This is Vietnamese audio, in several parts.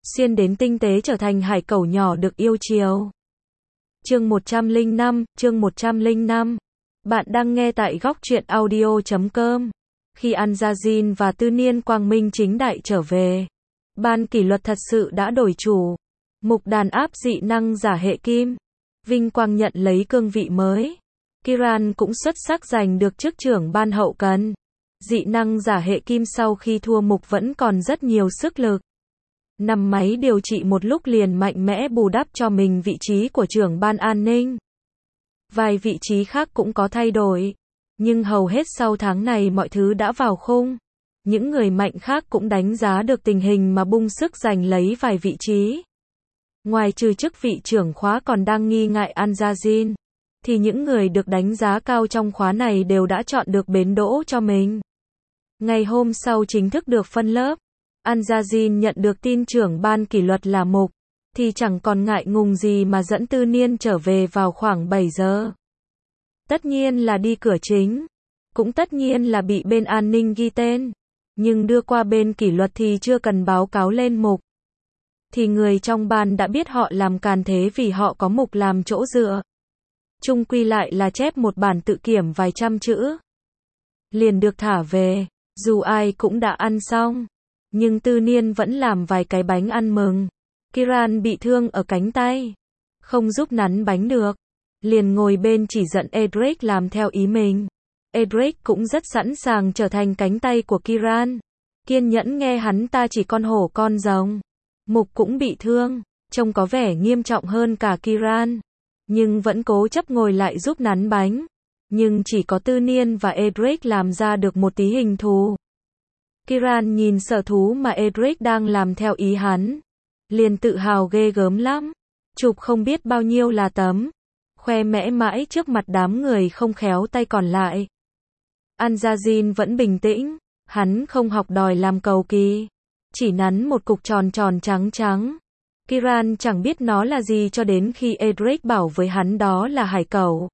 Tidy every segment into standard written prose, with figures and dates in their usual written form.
xuyên đến tinh tế trở thành hải cẩu nhỏ được yêu chiều. Chương 105. Bạn đang nghe tại góc truyện audio.com. Khi An Gia Jin và Tư Niên quang minh chính đại trở về, ban kỷ luật thật sự đã đổi chủ. Mục đàn áp dị năng giả hệ kim, vinh quang nhận lấy cương vị mới. Kiran cũng xuất sắc giành được chức trưởng ban hậu cần. Dị năng giả hệ kim sau khi thua mục vẫn còn rất nhiều sức lực. Nằm máy điều trị một lúc liền mạnh mẽ bù đắp cho mình vị trí của trưởng ban an ninh. Vài vị trí khác cũng có thay đổi, nhưng hầu hết sau tháng này mọi thứ đã vào khung. Những người mạnh khác cũng đánh giá được tình hình mà bung sức giành lấy vài vị trí. Ngoài trừ chức vị trưởng khóa còn đang nghi ngại An Gia Jin, thì những người được đánh giá cao trong khóa này đều đã chọn được bến đỗ cho mình. Ngày hôm sau chính thức được phân lớp, An Gia Jin nhận được tin trưởng ban kỷ luật là Mục, thì chẳng còn ngại ngùng gì mà dẫn Tư Niên trở về vào khoảng 7 giờ. Tất nhiên là đi cửa chính, cũng tất nhiên là bị bên an ninh ghi tên, nhưng đưa qua bên kỷ luật thì chưa cần báo cáo lên Mục. Thì người trong ban đã biết họ làm càn thế vì họ có Mục làm chỗ dựa. Chung quy lại là chép một bản tự kiểm vài trăm chữ. Liền được thả về, dù ai cũng đã ăn xong. Nhưng Tư Niên vẫn làm vài cái bánh ăn mừng. Kiran bị thương ở cánh tay, không giúp nắn bánh được. Liền ngồi bên chỉ giận Edric làm theo ý mình. Edric cũng rất sẵn sàng trở thành cánh tay của Kiran. Kiên nhẫn nghe hắn ta chỉ con hổ con rồng. Mục cũng bị thương, trông có vẻ nghiêm trọng hơn cả Kiran. Nhưng vẫn cố chấp ngồi lại giúp nắn bánh. Nhưng chỉ có Tư Niên và Edric làm ra được một tí hình thù. Kiran nhìn sở thú mà Edric đang làm theo ý hắn. Liền tự hào ghê gớm lắm. Chụp không biết bao nhiêu là tấm. Khoe mẽ mãi trước mặt đám người không khéo tay còn lại. An Gia Jin vẫn bình tĩnh. Hắn không học đòi làm cầu kỳ. Chỉ nắn một cục tròn tròn trắng trắng. Kiran chẳng biết nó là gì cho đến khi Edric bảo với hắn đó là hải cẩu.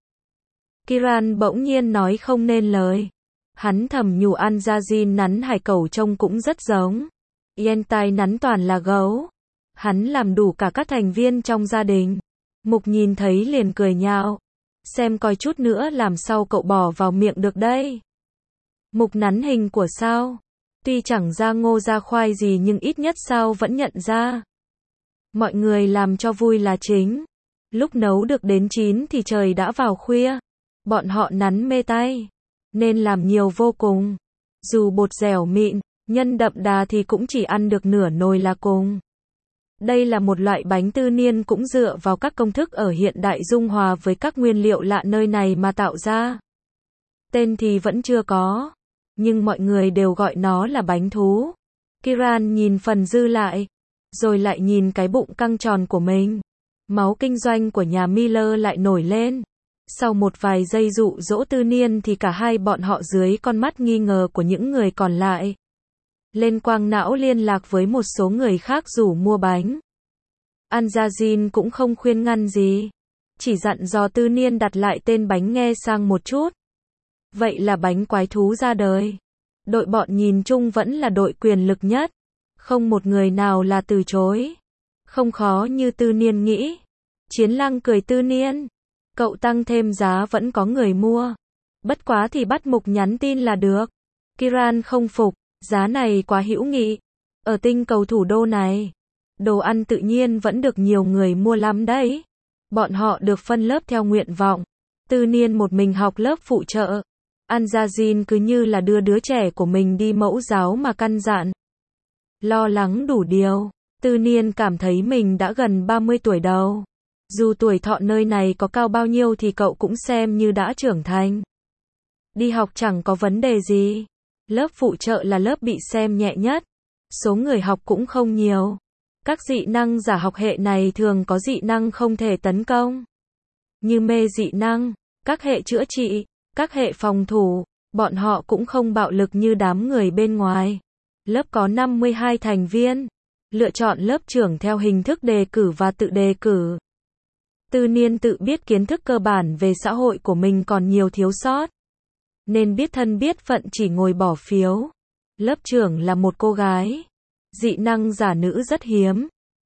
Kiran bỗng nhiên nói không nên lời. Hắn thầm nhủ An Gia Jin nắn hải cẩu trông cũng rất giống. Yentai nắn toàn là gấu. Hắn làm đủ cả các thành viên trong gia đình. Mục nhìn thấy liền cười nhạo. Xem coi chút nữa làm sao cậu bỏ vào miệng được đây. Mục nắn hình của sao. Tuy chẳng ra ngô ra khoai gì nhưng ít nhất sao vẫn nhận ra. Mọi người làm cho vui là chính. Lúc nấu được đến chín thì trời đã vào khuya. Bọn họ nắn mê tay. Nên làm nhiều vô cùng. Dù bột dẻo mịn, nhân đậm đà thì cũng chỉ ăn được nửa nồi là cùng. Đây là một loại bánh Tư Niên cũng dựa vào các công thức ở hiện đại dung hòa với các nguyên liệu lạ nơi này mà tạo ra. Tên thì vẫn chưa có, nhưng mọi người đều gọi nó là bánh thú. Kiran nhìn phần dư lại, rồi lại nhìn cái bụng căng tròn của mình. Máu kinh doanh của nhà Miller lại nổi lên. Sau một vài giây dụ dỗ Tư Niên thì cả hai bọn họ dưới con mắt nghi ngờ của những người còn lại. Lên quang não liên lạc với một số người khác rủ mua bánh. An Gia Jin cũng không khuyên ngăn gì. Chỉ dặn dò Tư Niên đặt lại tên bánh nghe sang một chút. Vậy là bánh quái thú ra đời. Đội bọn nhìn chung vẫn là đội quyền lực nhất. Không một người nào là từ chối. Không khó như Tư Niên nghĩ. Chiến Lăng cười Tư Niên. Cậu tăng thêm giá vẫn có người mua. Bất quá thì bắt Mục nhắn tin là được. Kiran không phục. Giá này quá hữu nghị. Ở tinh cầu thủ đô này, đồ ăn tự nhiên vẫn được nhiều người mua lắm đấy. Bọn họ được phân lớp theo nguyện vọng. Tư Niên một mình học lớp phụ trợ. An Gia Jin cứ như là đưa đứa trẻ của mình đi mẫu giáo mà căn dặn. Lo lắng đủ điều. Tư Niên cảm thấy mình đã gần 30 tuổi đầu. Dù tuổi thọ nơi này có cao bao nhiêu thì cậu cũng xem như đã trưởng thành. Đi học chẳng có vấn đề gì. Lớp phụ trợ là lớp bị xem nhẹ nhất. Số người học cũng không nhiều. Các dị năng giả học hệ này thường có dị năng không thể tấn công. Như mê dị năng, các hệ chữa trị, các hệ phòng thủ, bọn họ cũng không bạo lực như đám người bên ngoài. Lớp có 52 thành viên. Lựa chọn lớp trưởng theo hình thức đề cử và tự đề cử. Tư Niên tự biết kiến thức cơ bản về xã hội của mình còn nhiều thiếu sót. Nên biết thân biết phận chỉ ngồi bỏ phiếu. Lớp trưởng là một cô gái. Dị năng giả nữ rất hiếm.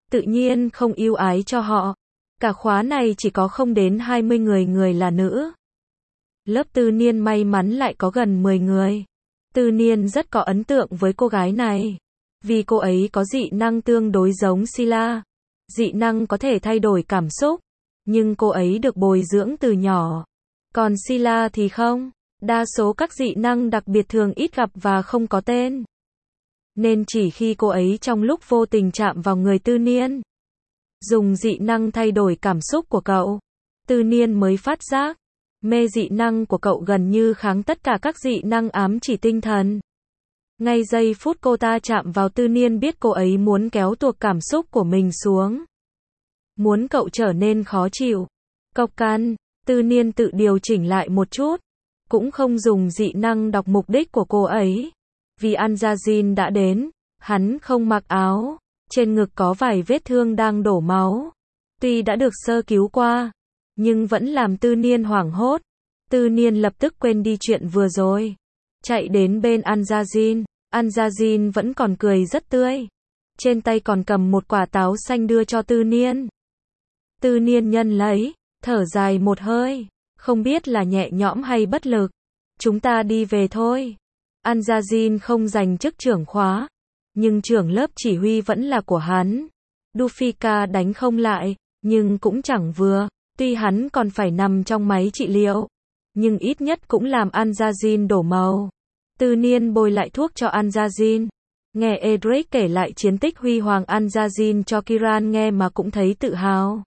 tự nhiên không ưu ái cho họ. Cả khóa này chỉ có không đến 20 người là nữ. Lớp Tư Niên may mắn lại có gần 10 người. Tư Niên rất có ấn tượng với cô gái này. Vì cô ấy có dị năng tương đối giống Sila. Dị năng có thể thay đổi cảm xúc. Nhưng cô ấy được bồi dưỡng từ nhỏ. Còn Sila thì không. Đa số các dị năng đặc biệt thường ít gặp và không có tên. Nên chỉ khi cô ấy trong lúc vô tình chạm vào người Tư Niên, dùng dị năng thay đổi cảm xúc của cậu, Tư Niên mới phát giác, mê dị năng của cậu gần như kháng tất cả các dị năng ám chỉ tinh thần. Ngay giây phút cô ta chạm vào Tư Niên biết cô ấy muốn kéo tuột cảm xúc của mình xuống. Muốn cậu trở nên khó chịu. Cộc căn, Tư Niên tự điều chỉnh lại một chút. Cũng không dùng dị năng đọc mục đích của cô ấy. Vì Anjazin đã đến, hắn không mặc áo, trên ngực có vài vết thương đang đổ máu. Tuy đã được sơ cứu qua, nhưng vẫn làm Tư Niên hoảng hốt. Tư Niên lập tức quên đi chuyện vừa rồi. Chạy đến bên Anjazin, Anjazin vẫn còn cười rất tươi. Trên tay còn cầm một quả táo xanh đưa cho Tư Niên. Tư Niên nhận lấy, thở dài một hơi, không biết là nhẹ nhõm hay bất lực. Chúng ta đi về thôi. Anjazin không giành chức trưởng khóa, nhưng trưởng lớp chỉ huy vẫn là của hắn. Dufika đánh không lại, nhưng cũng chẳng vừa. Tuy hắn còn phải nằm trong máy trị liệu, nhưng ít nhất cũng làm Anjazin đổ màu. Tư Niên bôi lại thuốc cho Anjazin. Nghe Edric kể lại chiến tích huy hoàng Anjazin cho Kiran nghe mà cũng thấy tự hào.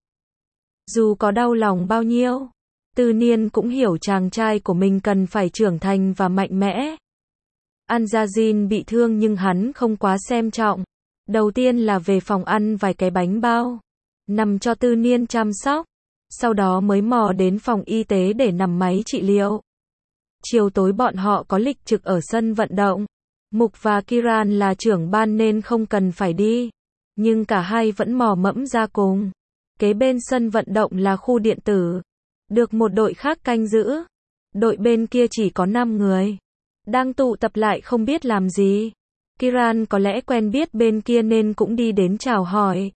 Dù có đau lòng bao nhiêu, Tư Niên cũng hiểu chàng trai của mình cần phải trưởng thành và mạnh mẽ. Anjazin bị thương nhưng hắn không quá xem trọng. Đầu tiên là về phòng ăn vài cái bánh bao, nằm cho Tư Niên chăm sóc. Sau đó mới mò đến phòng y tế để nằm máy trị liệu. Chiều tối bọn họ có lịch trực ở sân vận động. Mục và Kiran là trưởng ban nên không cần phải đi. Nhưng cả hai vẫn mò mẫm ra cùng. Kế bên sân vận động là khu điện tử. Được một đội khác canh giữ. Đội bên kia chỉ có 5 người. Đang tụ tập lại không biết làm gì. Kiran có lẽ quen biết bên kia nên cũng đi đến chào hỏi.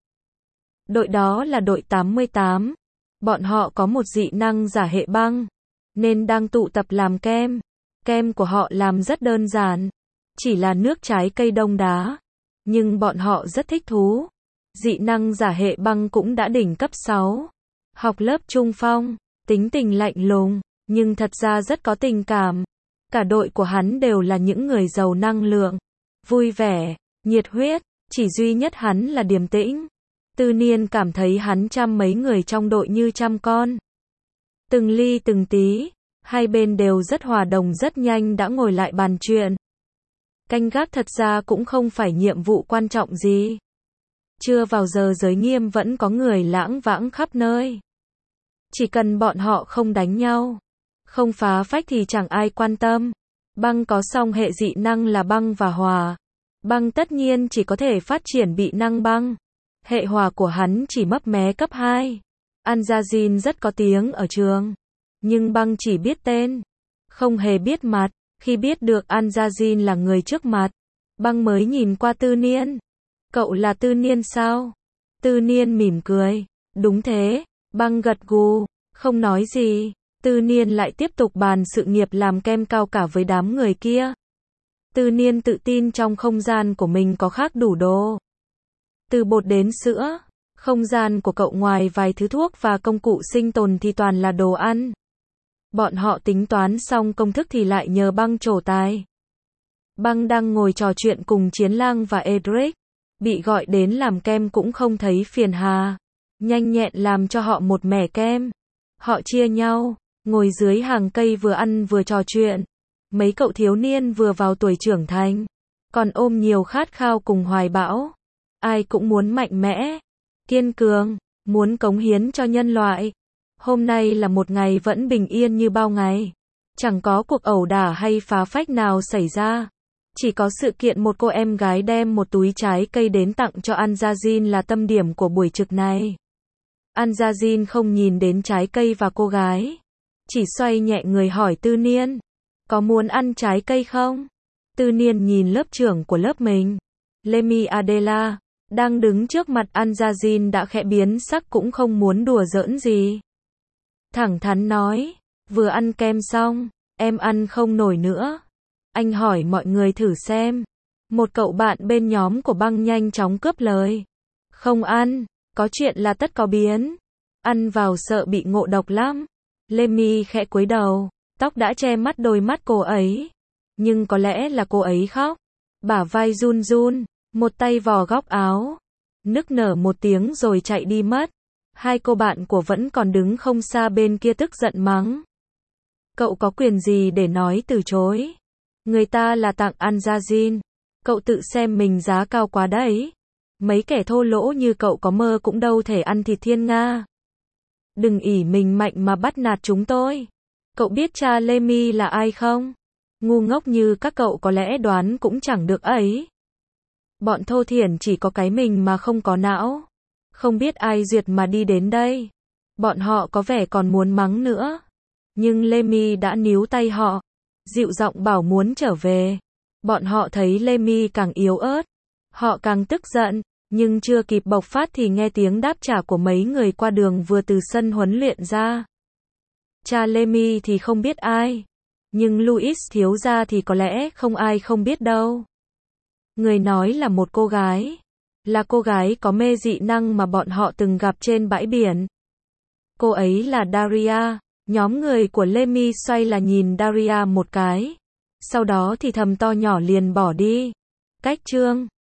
Đội đó là đội 88. Bọn họ có một dị năng giả hệ băng. Nên đang tụ tập làm kem. Kem của họ làm rất đơn giản. Chỉ là nước trái cây đông đá. Nhưng bọn họ rất thích thú. Dị năng giả hệ băng cũng đã đỉnh cấp 6. Học lớp trung phong. Tính tình lạnh lùng. Nhưng thật ra rất có tình cảm. Cả đội của hắn đều là những người giàu năng lượng. Vui vẻ. Nhiệt huyết. Chỉ duy nhất hắn là điềm tĩnh. Tư Niên cảm thấy hắn chăm mấy người trong đội như chăm con. Từng ly từng tí. Hai bên đều rất hòa đồng rất nhanh đã ngồi lại bàn chuyện. Canh gác thật ra cũng không phải nhiệm vụ quan trọng gì. Chưa vào giờ giới nghiêm vẫn có người lãng vãng khắp nơi. Chỉ cần bọn họ không đánh nhau, không phá phách thì chẳng ai quan tâm. Băng có song hệ dị năng là băng và hỏa. Băng tất nhiên chỉ có thể phát triển bị năng băng. Hệ hỏa của hắn chỉ mấp mé cấp 2. Anjazin rất có tiếng ở trường. Nhưng băng chỉ biết tên, không hề biết mặt. Khi biết được Anjazin là người trước mặt, băng mới nhìn qua Tư Niên. Cậu là Tư Niên sao? Tư Niên mỉm cười. Đúng thế. Băng gật gù, không nói gì. Tư Niên lại tiếp tục bàn sự nghiệp làm kem cao cả với đám người kia. Tư Niên tự tin trong không gian của mình có khác đủ đồ. Từ bột đến sữa, không gian của cậu ngoài vài thứ thuốc và công cụ sinh tồn thì toàn là đồ ăn. Bọn họ tính toán xong công thức thì lại nhờ băng trổ tài. Băng đang ngồi trò chuyện cùng Chiến Lang và Edric. Bị gọi đến làm kem cũng không thấy phiền hà. Nhanh nhẹn làm cho họ một mẻ kem. Họ chia nhau, ngồi dưới hàng cây vừa ăn vừa trò chuyện. Mấy cậu thiếu niên vừa vào tuổi trưởng thành, còn ôm nhiều khát khao cùng hoài bão. Ai cũng muốn mạnh mẽ, kiên cường, muốn cống hiến cho nhân loại. Hôm nay là một ngày vẫn bình yên như bao ngày. Chẳng có cuộc ẩu đả hay phá phách nào xảy ra. Chỉ có sự kiện một cô em gái đem một túi trái cây đến tặng cho Anjazin là tâm điểm của buổi trực này. Anjazin không nhìn đến trái cây và cô gái. Chỉ xoay nhẹ người hỏi Tư Niên. Có muốn ăn trái cây không? Tư Niên nhìn lớp trưởng của lớp mình. Lemi Adela. Đang đứng trước mặt Anjazin đã khẽ biến sắc cũng không muốn đùa giỡn gì. Thẳng thắn nói, vừa ăn kem xong, em ăn không nổi nữa. Anh hỏi mọi người thử xem. Một cậu bạn bên nhóm của Băng nhanh chóng cướp lời. Không ăn, có chuyện là tất có biến. Ăn vào sợ bị ngộ độc lắm. Lemmy khẽ cúi đầu, tóc đã che mất đôi mắt cô ấy. Nhưng có lẽ là cô ấy khóc. Bả vai run run, một tay vò góc áo. Nức nở một tiếng rồi chạy đi mất. Hai cô bạn của vẫn còn đứng không xa bên kia tức giận mắng. Cậu có quyền gì để nói từ chối? Người ta là tặng Anjazin. Cậu tự xem mình giá cao quá đấy. Mấy kẻ thô lỗ như cậu có mơ cũng đâu thể ăn thịt thiên nga. Đừng ỷ mình mạnh mà bắt nạt chúng tôi. Cậu biết cha Lemmy là ai không? Ngu ngốc như các cậu có lẽ đoán cũng chẳng được ấy. Bọn thô thiển chỉ có cái mình mà không có não. Không biết ai duyệt mà đi đến đây. Bọn họ có vẻ còn muốn mắng nữa. Nhưng Lemmy đã níu tay họ. Dịu giọng bảo muốn trở về. Bọn họ thấy Lemmy càng yếu ớt. Họ càng tức giận. Nhưng chưa kịp bộc phát thì nghe tiếng đáp trả của mấy người qua đường vừa từ sân huấn luyện ra. Cha Lemmy thì không biết ai. Nhưng Louis thiếu gia thì có lẽ không ai không biết đâu. Người nói là một cô gái. Là cô gái có mê dị năng mà bọn họ từng gặp trên bãi biển. Cô ấy là Daria. Nhóm người của Lemmy xoay là nhìn Daria một cái. Sau đó thì thầm to nhỏ liền bỏ đi. Cách chương